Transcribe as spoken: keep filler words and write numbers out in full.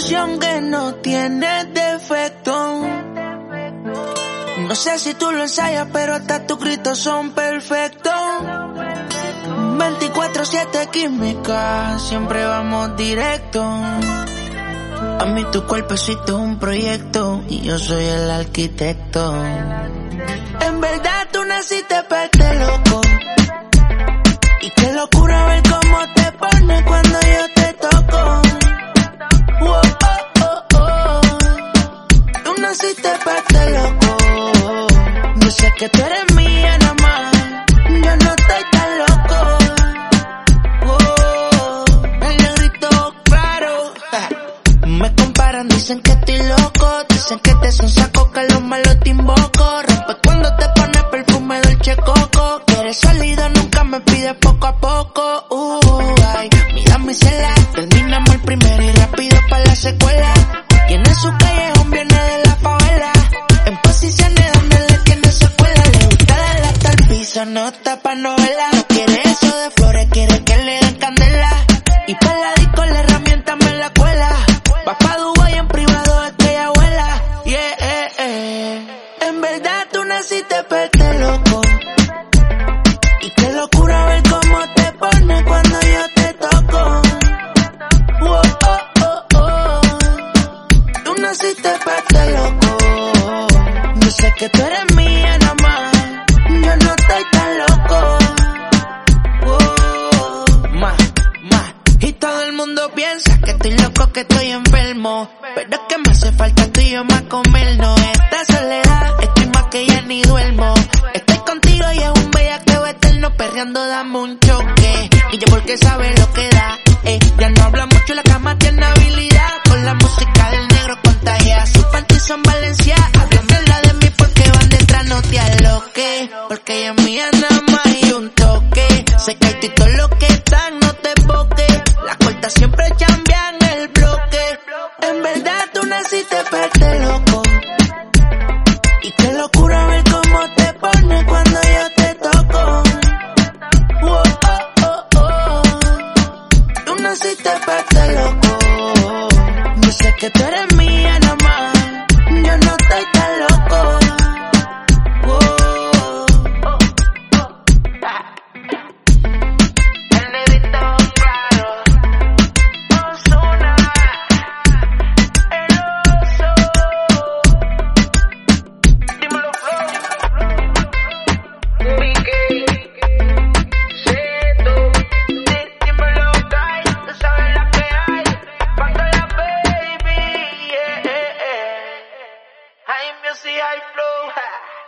canción que no tiene defecto. No sé si tú lo ensayas, pero hasta tus gritos son perfectos. veinticuatro siete química, siempre vamos directo. A mí tu cuerpecito es un proyecto y yo soy el arquitecto. En verdad tú naciste para este loco. Y qué locura ver cómo te pones cuando yo te toco. Oh, oh, oh, oh. Tú naciste para este loco. Yo sé que tú eres mía nada más. Yo no estoy tan loco. Oh, el negrito claro. Me comparan, dicen que estoy loco. Dicen que te son saco, que los malos te invoco. Rompe cuando te pones perfume Dolce Coco. Quieres salido, nunca me pides poco a poco. Uh, ay, mira mi cela. Terminamos el primero y rápido para la secuela. Tiene su callejón, viene de la favela. En posiciones donde le tiene secuela. Le gusta darle hasta el piso, no está pa' novela. No quiere eso de flores, quiere que le den candela. Y pa' la disco la herramienta me la cuela. Va pa' Dubái en privado, es que ella vuela. Yeah, eh, eh. En verdad tú naciste pa' este loco. Y qué locura ver cómo te pones cuando yo te toco. Oh, oh, oh, oh. Tú naciste pa' este loco. Yo sé que tú eres mía nada más. Yo no estoy tan loco. Oh, más, más. Y todo el mundo piensa que estoy loco, que estoy enfermo. Pero es que me hace falta tú y yo más comernos. Esta soledad, estoy más que ya ni duermo. Estoy contigo y es un bellaqueo eterno. Perreando dame un choque. Y yo porque sabe lo que da. Eh, ya no habla mucho, la cama tiene habilidad. Con la música del negro contagia. Sus panties son Valencia. Háblamela de mí porque van detrás, no te aloques. Porque ella es mía nada más y un toque. Se cae y todo lo que están, no te boques. Las cortas siempre chambean el bloque. En verdad tú naciste para este loco. Y qué locura ver cómo te pones cuando yo te toco. Oh, oh, oh, oh. Tú naciste para este loco. Yo sé que tú eres mía nada más. Yo no estoy tan loco. Oh, oh, oh. El negrito claro. Ozuna. El oso. Dímelo flow. Mickey. Seto. Dímelo Kai. Tú sabes la que hay. Cuando la baby. Yeah, yeah, yeah. High music, high flow.